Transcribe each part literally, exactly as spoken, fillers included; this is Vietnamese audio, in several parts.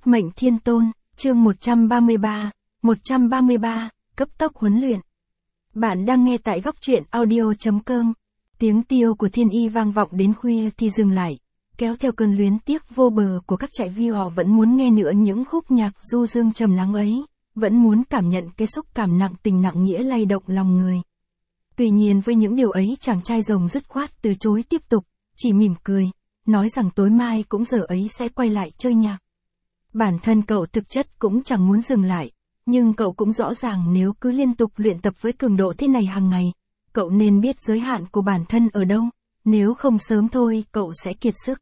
Mệnh Thiên Tôn, chương một trăm ba mươi ba, một trăm ba mươi ba, cấp tốc huấn luyện. Bạn đang nghe tại góc truyện audio chấm com. Tiếng tiêu của Thiên Y vang vọng đến khuya thì dừng lại, kéo theo cơn luyến tiếc vô bờ của các trại view. Họ vẫn muốn nghe nữa những khúc nhạc du dương trầm lắng ấy, vẫn muốn cảm nhận cái xúc cảm nặng tình nặng nghĩa lay động lòng người. Tuy nhiên với những điều ấy, chàng trai rồng dứt khoát từ chối tiếp tục, chỉ mỉm cười, nói rằng tối mai cũng giờ ấy sẽ quay lại chơi nhạc. Bản thân cậu thực chất cũng chẳng muốn dừng lại, nhưng cậu cũng rõ ràng nếu cứ liên tục luyện tập với cường độ thế này hàng ngày, cậu nên biết giới hạn của bản thân ở đâu, nếu không sớm thôi cậu sẽ kiệt sức.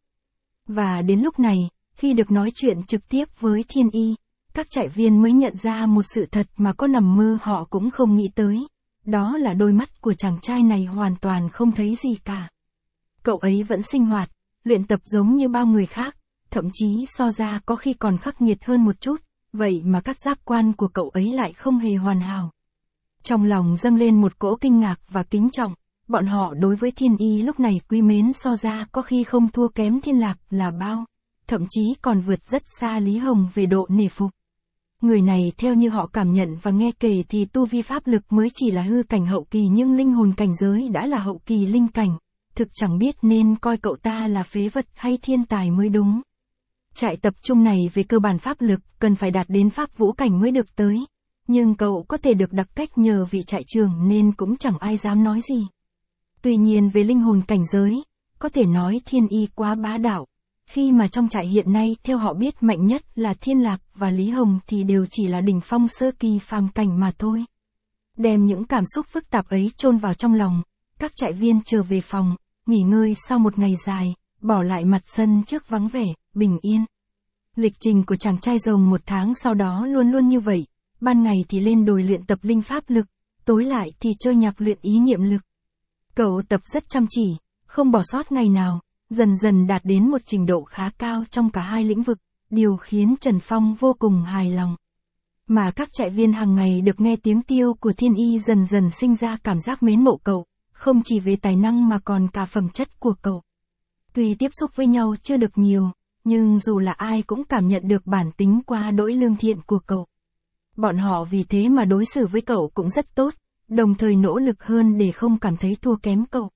Và đến lúc này, khi được nói chuyện trực tiếp với Thiên Y, các trại viên mới nhận ra một sự thật mà có nằm mơ họ cũng không nghĩ tới, đó là đôi mắt của chàng trai này hoàn toàn không thấy gì cả. Cậu ấy vẫn sinh hoạt, luyện tập giống như bao người khác, thậm chí so ra có khi còn khắc nghiệt hơn một chút, vậy mà các giác quan của cậu ấy lại không hề hoàn hảo. Trong lòng dâng lên một cỗ kinh ngạc và kính trọng, bọn họ đối với Thiên Y lúc này quý mến so ra có khi không thua kém Thiên Lạc là bao, thậm chí còn vượt rất xa Lý Hồng về độ nể phục. Người này theo như họ cảm nhận và nghe kể thì tu vi pháp lực mới chỉ là hư cảnh hậu kỳ, nhưng linh hồn cảnh giới đã là hậu kỳ linh cảnh, thực chẳng biết nên coi cậu ta là phế vật hay thiên tài mới đúng. Trại tập trung này về cơ bản pháp lực cần phải đạt đến pháp vũ cảnh mới được tới, nhưng cậu có thể được đặc cách nhờ vị trại trưởng nên cũng chẳng ai dám nói gì. Tuy nhiên về linh hồn cảnh giới, có thể nói Thiên Y quá bá đạo, khi mà trong trại hiện nay theo họ biết mạnh nhất là Thiên Lạc và Lý Hồng thì đều chỉ là đỉnh phong sơ kỳ phàm cảnh mà thôi. Đem những cảm xúc phức tạp ấy chôn vào trong lòng, các trại viên trở về phòng, nghỉ ngơi sau một ngày dài, bỏ lại mặt sân trước vắng vẻ, bình yên. Lịch trình của chàng trai rồng một tháng sau đó luôn luôn như vậy, ban ngày thì lên đồi luyện tập linh pháp lực, tối lại thì chơi nhạc luyện ý niệm lực. Cậu tập rất chăm chỉ, không bỏ sót ngày nào, dần dần đạt đến một trình độ khá cao trong cả hai lĩnh vực, điều khiến Trần Phong vô cùng hài lòng. Mà các trại viên hàng ngày được nghe tiếng tiêu của Thiên Y dần dần sinh ra cảm giác mến mộ cậu, không chỉ về tài năng mà còn cả phẩm chất của cậu. Tuy tiếp xúc với nhau chưa được nhiều, nhưng dù là ai cũng cảm nhận được bản tính quá đỗi lương thiện của cậu. Bọn họ vì thế mà đối xử với cậu cũng rất tốt, đồng thời nỗ lực hơn để không cảm thấy thua kém cậu.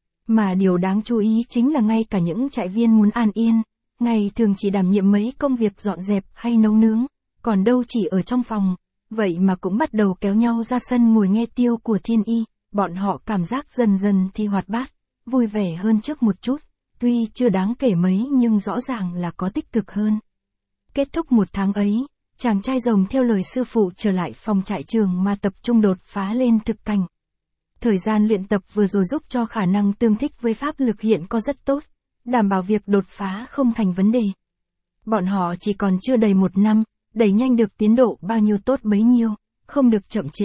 Mà điều đáng chú ý chính là ngay cả những trại viên muốn an yên, ngày thường chỉ đảm nhiệm mấy công việc dọn dẹp hay nấu nướng, còn đâu chỉ ở trong phòng, vậy mà cũng bắt đầu kéo nhau ra sân ngồi nghe tiêu của Thiên Y. Bọn họ cảm giác dần dần thì hoạt bát, vui vẻ hơn trước một chút, tuy chưa đáng kể mấy nhưng rõ ràng là có tích cực hơn. Kết thúc một tháng ấy, chàng trai rồng theo lời sư phụ trở lại phòng trại trường mà tập trung đột phá lên thực cảnh. Thời gian luyện tập vừa rồi giúp cho khả năng tương thích với pháp lực hiện có rất tốt, đảm bảo việc đột phá không thành vấn đề. Bọn họ chỉ còn chưa đầy một năm, đẩy nhanh được tiến độ bao nhiêu tốt bấy nhiêu, không được chậm trễ.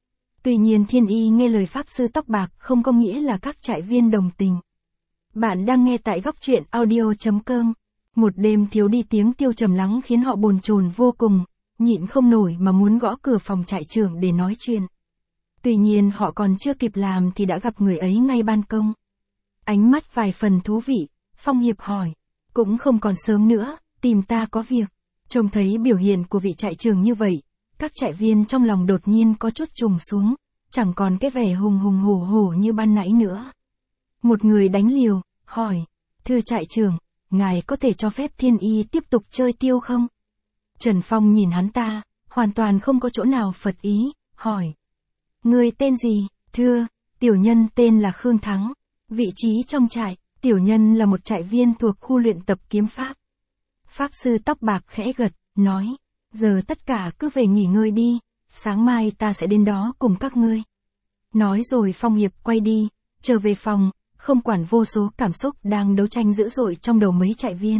Tuy nhiên Thiên Y nghe lời pháp sư tóc bạc không có nghĩa là các trại viên đồng tình. Bạn đang nghe tại góc truyện audio chấm com. Một đêm thiếu đi tiếng tiêu trầm lắng khiến họ bồn chồn vô cùng, nhịn không nổi mà muốn gõ cửa phòng trại trưởng để nói chuyện. Tuy nhiên họ còn chưa kịp làm thì đã gặp người ấy ngay ban công. Ánh mắt vài phần thú vị, Phong Hiệp hỏi, cũng không còn sớm nữa, tìm ta có việc. Trông thấy biểu hiện của vị trại trưởng như vậy, các trại viên trong lòng đột nhiên có chút trùng xuống, chẳng còn cái vẻ hùng hùng hổ hổ như ban nãy nữa. Một người đánh liều, hỏi, thưa trại trưởng, ngài có thể cho phép Thiên Y tiếp tục chơi tiêu không? Trần Phong nhìn hắn ta, hoàn toàn không có chỗ nào phật ý, hỏi, ngươi tên gì? Thưa, tiểu nhân tên là Khương Thắng, vị trí trong trại, tiểu nhân là một trại viên thuộc khu luyện tập kiếm pháp. Pháp sư tóc bạc khẽ gật, nói, giờ tất cả cứ về nghỉ ngơi đi, sáng mai ta sẽ đến đó cùng các ngươi. Nói rồi Phong Hiệp quay đi, trở về phòng, không quản vô số cảm xúc đang đấu tranh dữ dội trong đầu mấy trại viên.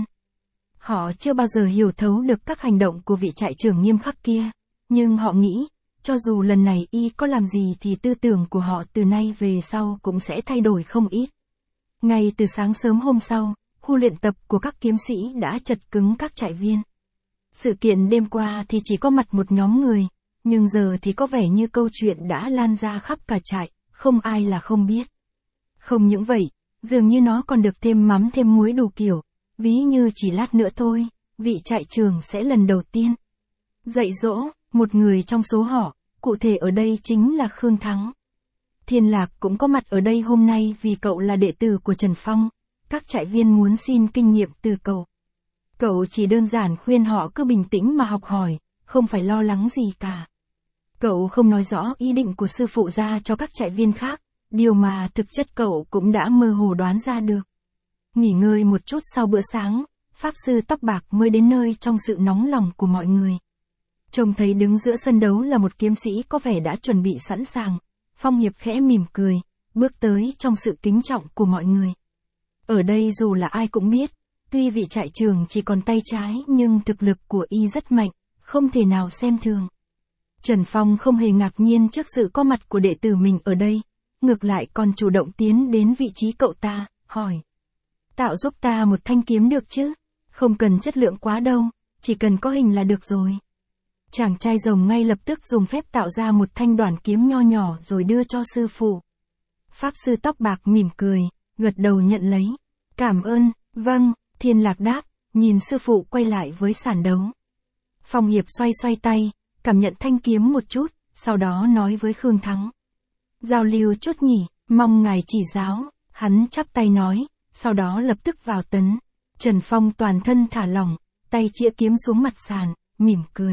Họ chưa bao giờ hiểu thấu được các hành động của vị trại trưởng nghiêm khắc kia, nhưng họ nghĩ, cho dù lần này y có làm gì thì tư tưởng của họ từ nay về sau cũng sẽ thay đổi không ít. Ngay từ sáng sớm hôm sau, khu luyện tập của các kiếm sĩ đã chật cứng các trại viên. Sự kiện đêm qua thì chỉ có mặt một nhóm người, nhưng giờ thì có vẻ như câu chuyện đã lan ra khắp cả trại, không ai là không biết. Không những vậy, dường như nó còn được thêm mắm thêm muối đủ kiểu, ví như chỉ lát nữa thôi, vị trại trưởng sẽ lần đầu tiên dạy dỗ một người trong số họ, cụ thể ở đây chính là Khương Thắng. Thiên Lạc cũng có mặt ở đây hôm nay vì cậu là đệ tử của Trần Phong, các trại viên muốn xin kinh nghiệm từ cậu. Cậu chỉ đơn giản khuyên họ cứ bình tĩnh mà học hỏi, không phải lo lắng gì cả. Cậu không nói rõ ý định của sư phụ ra cho các trại viên khác, điều mà thực chất cậu cũng đã mơ hồ đoán ra được. Nghỉ ngơi một chút sau bữa sáng, Pháp sư tóc bạc mới đến nơi trong sự nóng lòng của mọi người. Trông thấy đứng giữa sân đấu là một kiếm sĩ có vẻ đã chuẩn bị sẵn sàng, Phong Hiệp khẽ mỉm cười, bước tới trong sự kính trọng của mọi người. Ở đây dù là ai cũng biết, tuy vị trại trưởng chỉ còn tay trái nhưng thực lực của y rất mạnh, không thể nào xem thường. Trần Phong không hề ngạc nhiên trước sự có mặt của đệ tử mình ở đây, ngược lại còn chủ động tiến đến vị trí cậu ta, hỏi. Tạo giúp ta một thanh kiếm được chứ? Không cần chất lượng quá đâu, chỉ cần có hình là được rồi. Chàng trai rồng ngay lập tức dùng phép tạo ra một thanh đoản kiếm nho nhỏ rồi đưa cho sư phụ. Pháp sư tóc bạc mỉm cười, gật đầu nhận lấy. Cảm ơn, vâng, Thiên Lạc đáp, nhìn sư phụ quay lại với sàn đấu. Phong Hiệp xoay xoay tay, cảm nhận thanh kiếm một chút, sau đó nói với Khương Thắng. Giao lưu chút nhỉ, mong ngài chỉ giáo, hắn chắp tay nói, sau đó lập tức vào tấn. Trần Phong toàn thân thả lỏng, tay chĩa kiếm xuống mặt sàn, mỉm cười.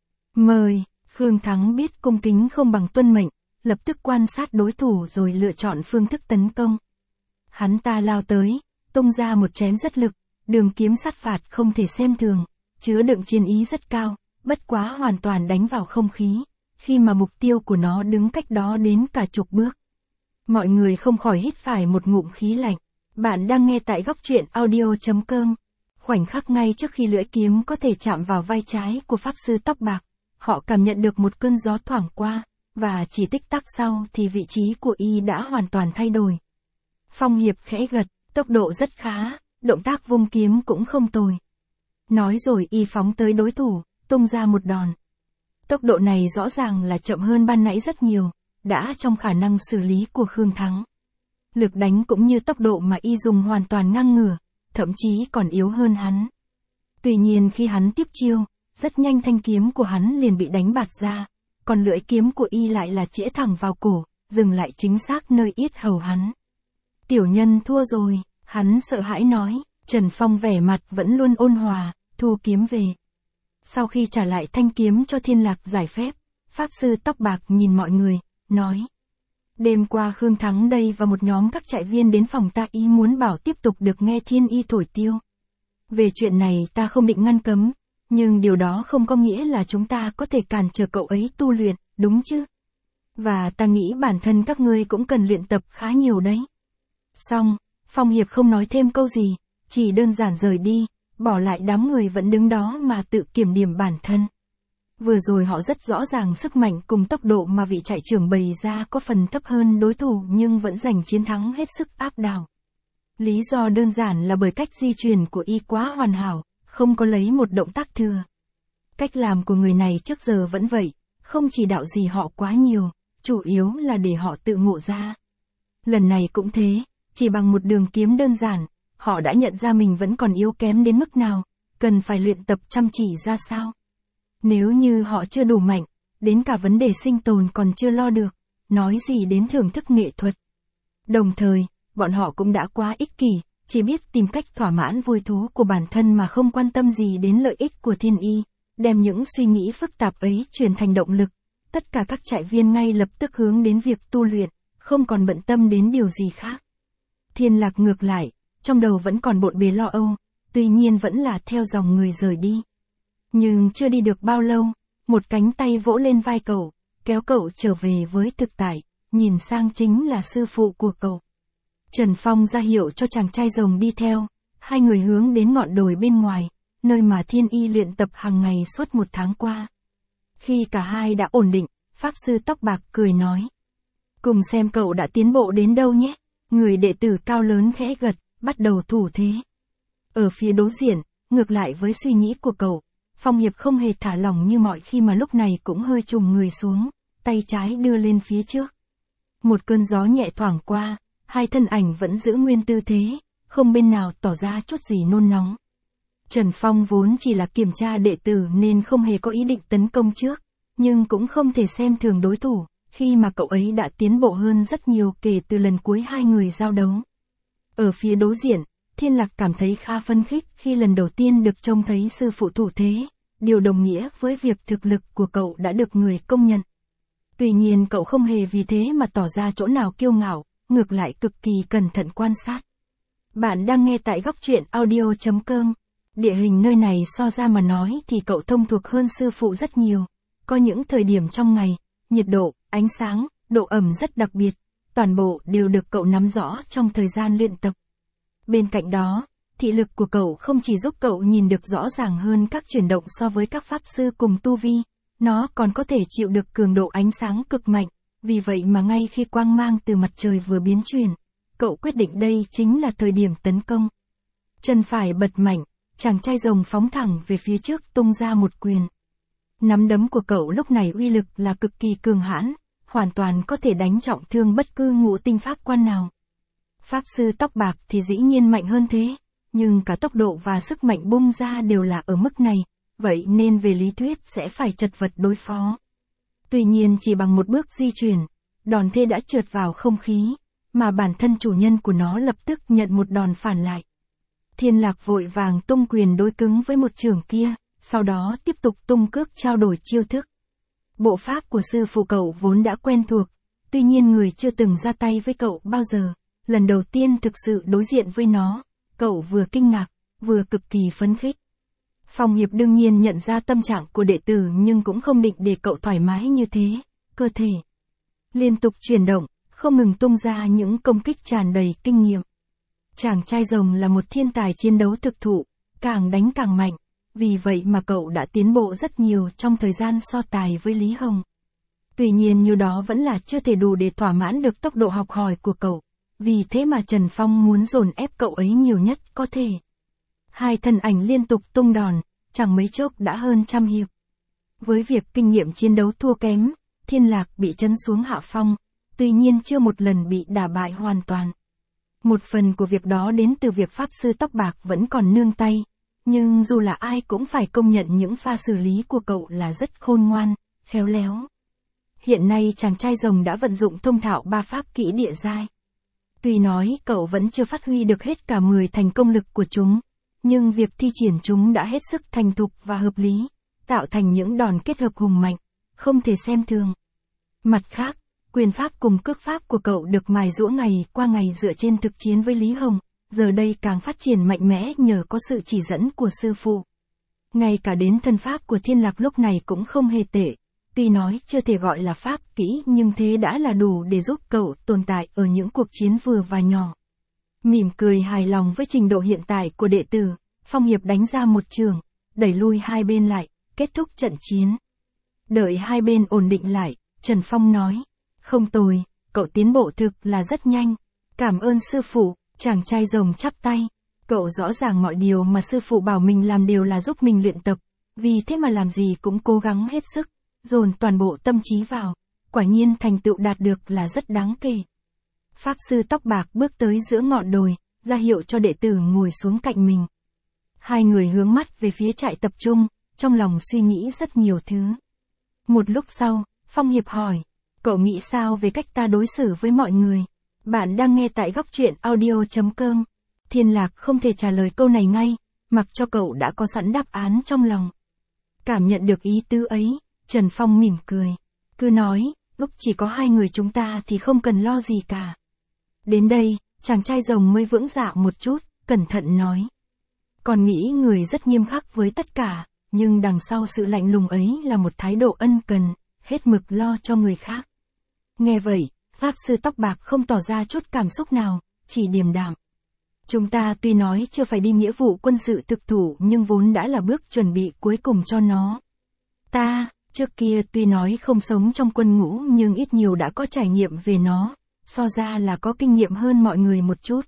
Mời, Khương Thắng biết cung kính không bằng tuân mệnh, lập tức quan sát đối thủ rồi lựa chọn phương thức tấn công. Hắn ta lao tới, tung ra một chém rất lực, đường kiếm sát phạt không thể xem thường, chứa đựng chiến ý rất cao, bất quá hoàn toàn đánh vào không khí, khi mà mục tiêu của nó đứng cách đó đến cả chục bước. Mọi người không khỏi hít phải một ngụm khí lạnh. Bạn đang nghe tại góc truyện audio chấm com. Khoảnh khắc ngay trước khi lưỡi kiếm có thể chạm vào vai trái của Pháp sư tóc bạc, họ cảm nhận được một cơn gió thoảng qua, và chỉ tích tắc sau thì vị trí của y đã hoàn toàn thay đổi. Phong Hiệp khẽ gật, tốc độ rất khá, động tác vung kiếm cũng không tồi. Nói rồi y phóng tới đối thủ, tung ra một đòn. Tốc độ này rõ ràng là chậm hơn ban nãy rất nhiều, đã trong khả năng xử lý của Khương Thắng. Lực đánh cũng như tốc độ mà y dùng hoàn toàn ngang ngửa, thậm chí còn yếu hơn hắn. Tuy nhiên khi hắn tiếp chiêu, rất nhanh thanh kiếm của hắn liền bị đánh bạt ra, còn lưỡi kiếm của y lại là chĩa thẳng vào cổ, dừng lại chính xác nơi yết hầu hắn. Tiểu nhân thua rồi, hắn sợ hãi nói, Trần Phong vẻ mặt vẫn luôn ôn hòa, thu kiếm về. Sau khi trả lại thanh kiếm cho Thiên Lạc giải phép, Pháp sư tóc bạc nhìn mọi người, nói. Đêm qua Khương Thắng đây và một nhóm các trại viên đến phòng ta ý muốn bảo tiếp tục được nghe thiên y thổi tiêu. Về chuyện này ta không định ngăn cấm, nhưng điều đó không có nghĩa là chúng ta có thể cản trở cậu ấy tu luyện, đúng chứ? Và ta nghĩ bản thân các ngươi cũng cần luyện tập khá nhiều đấy. Xong, Phong Hiệp không nói thêm câu gì, chỉ đơn giản rời đi, bỏ lại đám người vẫn đứng đó mà tự kiểm điểm bản thân. Vừa rồi họ rất rõ ràng sức mạnh cùng tốc độ mà vị trại trưởng bày ra có phần thấp hơn đối thủ nhưng vẫn giành chiến thắng hết sức áp đảo. Lý do đơn giản là bởi cách di chuyển của y quá hoàn hảo, không có lấy một động tác thừa. Cách làm của người này trước giờ vẫn vậy, không chỉ đạo gì họ quá nhiều, chủ yếu là để họ tự ngộ ra. Lần này cũng thế, chỉ bằng một đường kiếm đơn giản, họ đã nhận ra mình vẫn còn yếu kém đến mức nào, cần phải luyện tập chăm chỉ ra sao. Nếu như họ chưa đủ mạnh, đến cả vấn đề sinh tồn còn chưa lo được, nói gì đến thưởng thức nghệ thuật. Đồng thời, bọn họ cũng đã quá ích kỷ, chỉ biết tìm cách thỏa mãn vui thú của bản thân mà không quan tâm gì đến lợi ích của thiên y, đem những suy nghĩ phức tạp ấy truyền thành động lực. Tất cả các trại viên ngay lập tức hướng đến việc tu luyện, không còn bận tâm đến điều gì khác. Thiên Lạc ngược lại, trong đầu vẫn còn bộn bề lo âu, tuy nhiên vẫn là theo dòng người rời đi. Nhưng chưa đi được bao lâu, một cánh tay vỗ lên vai cậu, kéo cậu trở về với thực tại, nhìn sang chính là sư phụ của cậu. Trần Phong ra hiệu cho chàng trai rồng đi theo, hai người hướng đến ngọn đồi bên ngoài, nơi mà thiên y luyện tập hàng ngày suốt một tháng qua. Khi cả hai đã ổn định, Pháp sư tóc bạc cười nói. Cùng xem cậu đã tiến bộ đến đâu nhé. Người đệ tử cao lớn khẽ gật, bắt đầu thủ thế. Ở phía đối diện, ngược lại với suy nghĩ của cậu, Phong Hiệp không hề thả lỏng như mọi khi mà lúc này cũng hơi trùng người xuống, tay trái đưa lên phía trước. Một cơn gió nhẹ thoảng qua, hai thân ảnh vẫn giữ nguyên tư thế, không bên nào tỏ ra chút gì nôn nóng. Trần Phong vốn chỉ là kiểm tra đệ tử nên không hề có ý định tấn công trước, nhưng cũng không thể xem thường đối thủ, khi mà cậu ấy đã tiến bộ hơn rất nhiều kể từ lần cuối hai người giao đấu. Ở phía đối diện, Thiên Lạc cảm thấy khá phấn khích khi lần đầu tiên được trông thấy sư phụ thủ thế, điều đồng nghĩa với việc thực lực của cậu đã được người công nhận. Tuy nhiên cậu không hề vì thế mà tỏ ra chỗ nào kiêu ngạo, ngược lại cực kỳ cẩn thận quan sát. Bạn đang nghe tại góc truyện audio chấm com. Địa hình nơi này so ra mà nói thì cậu thông thuộc hơn sư phụ rất nhiều. Có những thời điểm trong ngày, nhiệt độ, ánh sáng, độ ẩm rất đặc biệt, toàn bộ đều được cậu nắm rõ trong thời gian luyện tập. Bên cạnh đó, thị lực của cậu không chỉ giúp cậu nhìn được rõ ràng hơn các chuyển động so với các pháp sư cùng tu vi, nó còn có thể chịu được cường độ ánh sáng cực mạnh, vì vậy mà ngay khi quang mang từ mặt trời vừa biến chuyển, cậu quyết định đây chính là thời điểm tấn công. Chân phải bật mạnh, chàng trai rồng phóng thẳng về phía trước tung ra một quyền. Nắm đấm của cậu lúc này uy lực là cực kỳ cường hãn, hoàn toàn có thể đánh trọng thương bất cứ ngũ tinh pháp quan nào. Pháp sư tóc bạc thì dĩ nhiên mạnh hơn thế, nhưng cả tốc độ và sức mạnh bung ra đều là ở mức này, vậy nên về lý thuyết sẽ phải chật vật đối phó. Tuy nhiên chỉ bằng một bước di chuyển, đòn thế đã trượt vào không khí, mà bản thân chủ nhân của nó lập tức nhận một đòn phản lại. Thiên Lạc vội vàng tung quyền đối cứng với một chưởng kia, sau đó tiếp tục tung cước trao đổi chiêu thức. Bộ pháp của sư phụ cậu vốn đã quen thuộc, tuy nhiên người chưa từng ra tay với cậu bao giờ, lần đầu tiên thực sự đối diện với nó, cậu vừa kinh ngạc, vừa cực kỳ phấn khích. Phong Hiệp đương nhiên nhận ra tâm trạng của đệ tử nhưng cũng không định để cậu thoải mái như thế, cơ thể liên tục chuyển động, không ngừng tung ra những công kích tràn đầy kinh nghiệm. Chàng trai rồng là một thiên tài chiến đấu thực thụ, càng đánh càng mạnh, vì vậy mà cậu đã tiến bộ rất nhiều trong thời gian so tài với Lý Hồng. Tuy nhiên như đó vẫn là chưa thể đủ để thỏa mãn được tốc độ học hỏi của cậu, vì thế mà Trần Phong muốn dồn ép cậu ấy nhiều nhất có thể. Hai thân ảnh liên tục tung đòn, chẳng mấy chốc đã hơn trăm hiệp. Với việc kinh nghiệm chiến đấu thua kém, Thiên Lạc bị trấn xuống hạ phong, tuy nhiên chưa một lần bị đả bại hoàn toàn. Một phần của việc đó đến từ việc pháp sư tóc bạc vẫn còn nương tay, nhưng dù là ai cũng phải công nhận những pha xử lý của cậu là rất khôn ngoan, khéo léo. Hiện nay chàng trai rồng đã vận dụng thông thạo ba pháp kỹ địa giai. Tuy nói cậu vẫn chưa phát huy được hết cả mười thành công lực của chúng, nhưng việc thi triển chúng đã hết sức thành thục và hợp lý, tạo thành những đòn kết hợp hùng mạnh, không thể xem thường. Mặt khác, quyền pháp cùng cước pháp của cậu được mài giũa ngày qua ngày dựa trên thực chiến với Lý Hồng, giờ đây càng phát triển mạnh mẽ nhờ có sự chỉ dẫn của sư phụ. Ngay cả đến thân pháp của Thiên Lạc lúc này cũng không hề tệ, tuy nói chưa thể gọi là pháp kỹ nhưng thế đã là đủ để giúp cậu tồn tại ở những cuộc chiến vừa và nhỏ. Mỉm cười hài lòng với trình độ hiện tại của đệ tử, Phong Hiệp đánh ra một chưởng, đẩy lui hai bên lại, kết thúc trận chiến. Đợi hai bên ổn định lại, Trần Phong nói, không tồi, cậu tiến bộ thực là rất nhanh, cảm ơn sư phụ. Chàng trai rồng chắp tay, cậu rõ ràng mọi điều mà sư phụ bảo mình làm đều là giúp mình luyện tập, vì thế mà làm gì cũng cố gắng hết sức, dồn toàn bộ tâm trí vào, quả nhiên thành tựu đạt được là rất đáng kể. Pháp sư tóc bạc bước tới giữa ngọn đồi, ra hiệu cho đệ tử ngồi xuống cạnh mình. Hai người hướng mắt về phía trại tập trung, trong lòng suy nghĩ rất nhiều thứ. Một lúc sau, Phong Hiệp hỏi, cậu nghĩ sao về cách ta đối xử với mọi người? Bạn đang nghe tại góc truyện audio chấm com. Thiên Lạc không thể trả lời câu này ngay, mặc cho cậu đã có sẵn đáp án trong lòng. Cảm nhận được ý tứ ấy, Trần Phong mỉm cười. Cứ nói, lúc chỉ có hai người chúng ta thì không cần lo gì cả. Đến đây, chàng trai rồng mới vững dạ một chút, cẩn thận nói. Còn nghĩ người rất nghiêm khắc với tất cả, nhưng đằng sau sự lạnh lùng ấy là một thái độ ân cần, hết mực lo cho người khác. Nghe vậy, Pháp sư tóc bạc không tỏ ra chút cảm xúc nào, chỉ điềm đạm. Chúng ta tuy nói chưa phải đi nghĩa vụ quân sự thực thụ nhưng vốn đã là bước chuẩn bị cuối cùng cho nó. Ta, trước kia tuy nói không sống trong quân ngũ nhưng ít nhiều đã có trải nghiệm về nó, so ra là có kinh nghiệm hơn mọi người một chút.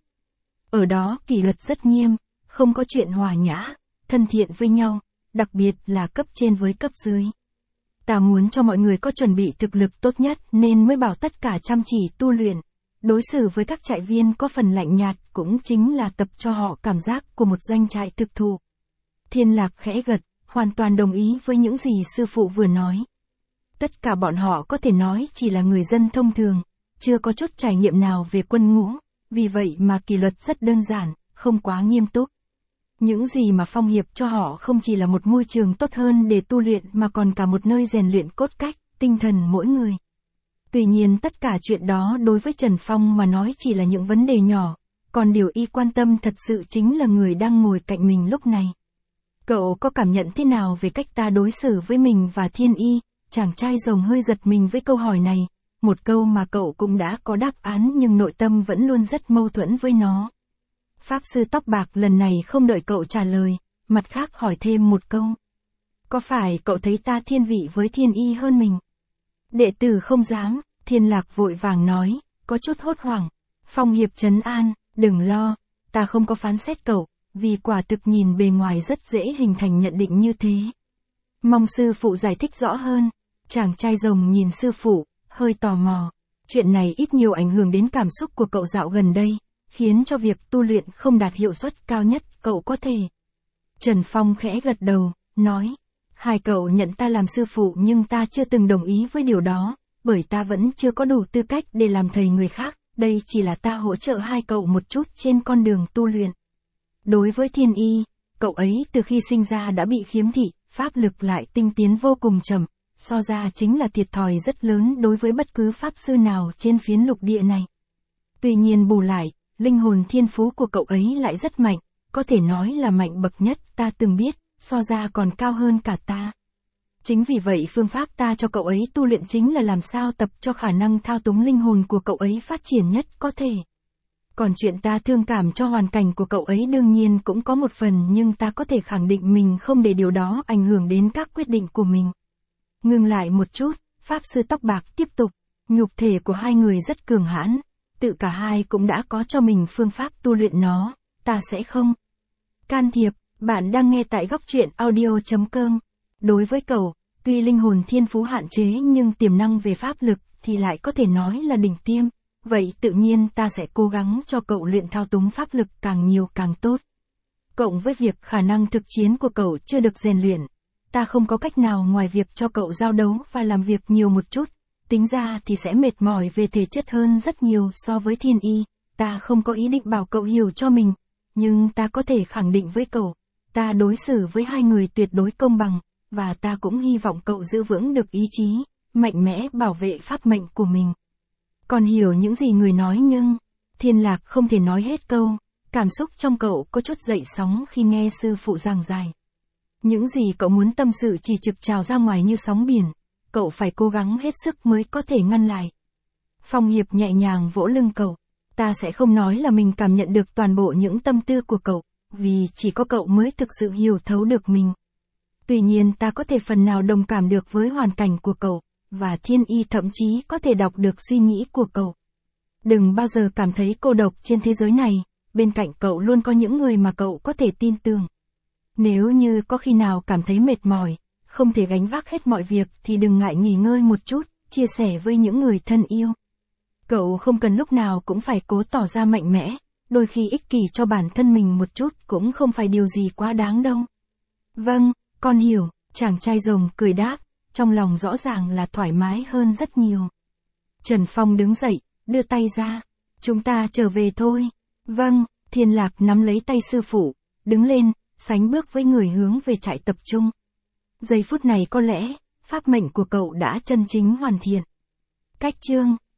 Ở đó kỷ luật rất nghiêm, không có chuyện hòa nhã, thân thiện với nhau, đặc biệt là cấp trên với cấp dưới. Ta muốn cho mọi người có chuẩn bị thực lực tốt nhất nên mới bảo tất cả chăm chỉ tu luyện. Đối xử với các trại viên có phần lạnh nhạt cũng chính là tập cho họ cảm giác của một doanh trại thực thụ. Thiên Lạc khẽ gật, hoàn toàn đồng ý với những gì sư phụ vừa nói. Tất cả bọn họ có thể nói chỉ là người dân thông thường, chưa có chút trải nghiệm nào về quân ngũ, vì vậy mà kỷ luật rất đơn giản, không quá nghiêm túc. Những gì mà Phong Hiệp cho họ không chỉ là một môi trường tốt hơn để tu luyện mà còn cả một nơi rèn luyện cốt cách, tinh thần mỗi người. Tuy nhiên tất cả chuyện đó đối với Trần Phong mà nói chỉ là những vấn đề nhỏ, còn điều y quan tâm thật sự chính là người đang ngồi cạnh mình lúc này. Cậu có cảm nhận thế nào về cách ta đối xử với mình và Thiên Y? Chàng trai rồng hơi giật mình với câu hỏi này, một câu mà cậu cũng đã có đáp án nhưng nội tâm vẫn luôn rất mâu thuẫn với nó. Pháp sư tóc bạc lần này không đợi cậu trả lời, mặt khác hỏi thêm một câu. Có phải cậu thấy ta thiên vị với Thiên Y hơn mình? Đệ tử không dám, Thiên Lạc vội vàng nói, có chút hốt hoảng. Phong Hiệp trấn an, đừng lo, ta không có phán xét cậu, vì quả thực nhìn bề ngoài rất dễ hình thành nhận định như thế. Mong sư phụ giải thích rõ hơn. Chàng trai rồng nhìn sư phụ, hơi tò mò. Chuyện này ít nhiều ảnh hưởng đến cảm xúc của cậu dạo gần đây, khiến cho việc tu luyện không đạt hiệu suất cao nhất cậu có thể. Trần Phong khẽ gật đầu, nói, hai cậu nhận ta làm sư phụ nhưng ta chưa từng đồng ý với điều đó, bởi ta vẫn chưa có đủ tư cách để làm thầy người khác, đây chỉ là ta hỗ trợ hai cậu một chút trên con đường tu luyện. Đối với Thiên Y, cậu ấy từ khi sinh ra đã bị khiếm thị, pháp lực lại tinh tiến vô cùng chậm, so ra chính là thiệt thòi rất lớn đối với bất cứ pháp sư nào trên phiến lục địa này. Tuy nhiên bù lại, linh hồn thiên phú của cậu ấy lại rất mạnh, có thể nói là mạnh bậc nhất ta từng biết, so ra còn cao hơn cả ta. Chính vì vậy phương pháp ta cho cậu ấy tu luyện chính là làm sao tập cho khả năng thao túng linh hồn của cậu ấy phát triển nhất có thể. Còn chuyện ta thương cảm cho hoàn cảnh của cậu ấy đương nhiên cũng có một phần nhưng ta có thể khẳng định mình không để điều đó ảnh hưởng đến các quyết định của mình. Ngừng lại một chút, Pháp sư tóc bạc tiếp tục, nhục thể của hai người rất cường hãn, tự cả hai cũng đã có cho mình phương pháp tu luyện nó, ta sẽ không can thiệp. Bạn đang nghe tại góc truyện audio chấm com. Đối với cậu, tuy linh hồn thiên phú hạn chế nhưng tiềm năng về pháp lực thì lại có thể nói là đỉnh tiêm, vậy tự nhiên ta sẽ cố gắng cho cậu luyện thao túng pháp lực càng nhiều càng tốt. Cộng với việc khả năng thực chiến của cậu chưa được rèn luyện, ta không có cách nào ngoài việc cho cậu giao đấu và làm việc nhiều một chút, tính ra thì sẽ mệt mỏi về thể chất hơn rất nhiều so với Thiên Y, ta không có ý định bảo cậu hiểu cho mình, nhưng ta có thể khẳng định với cậu, ta đối xử với hai người tuyệt đối công bằng, và ta cũng hy vọng cậu giữ vững được ý chí, mạnh mẽ bảo vệ pháp mệnh của mình. Còn hiểu những gì người nói nhưng, Thiên Lạc không thể nói hết câu, cảm xúc trong cậu có chút dậy sóng khi nghe sư phụ giảng giải. Những gì cậu muốn tâm sự chỉ trực trào ra ngoài như sóng biển, cậu phải cố gắng hết sức mới có thể ngăn lại. Phong Hiệp nhẹ nhàng vỗ lưng cậu, ta sẽ không nói là mình cảm nhận được toàn bộ những tâm tư của cậu, vì chỉ có cậu mới thực sự hiểu thấu được mình. Tuy nhiên ta có thể phần nào đồng cảm được với hoàn cảnh của cậu, và Thiên Y thậm chí có thể đọc được suy nghĩ của cậu. Đừng bao giờ cảm thấy cô độc trên thế giới này, bên cạnh cậu luôn có những người mà cậu có thể tin tưởng. Nếu như có khi nào cảm thấy mệt mỏi, không thể gánh vác hết mọi việc thì đừng ngại nghỉ ngơi một chút, chia sẻ với những người thân yêu. Cậu không cần lúc nào cũng phải cố tỏ ra mạnh mẽ, đôi khi ích kỷ cho bản thân mình một chút cũng không phải điều gì quá đáng đâu. Vâng, con hiểu, chàng trai rồng cười đáp, trong lòng rõ ràng là thoải mái hơn rất nhiều. Trần Phong đứng dậy, đưa tay ra, chúng ta trở về thôi. Vâng, Thiên Lạc nắm lấy tay sư phụ, đứng lên, sánh bước với người hướng về trại tập trung. Giây phút này có lẽ, pháp mệnh của cậu đã chân chính hoàn thiện. Cách chương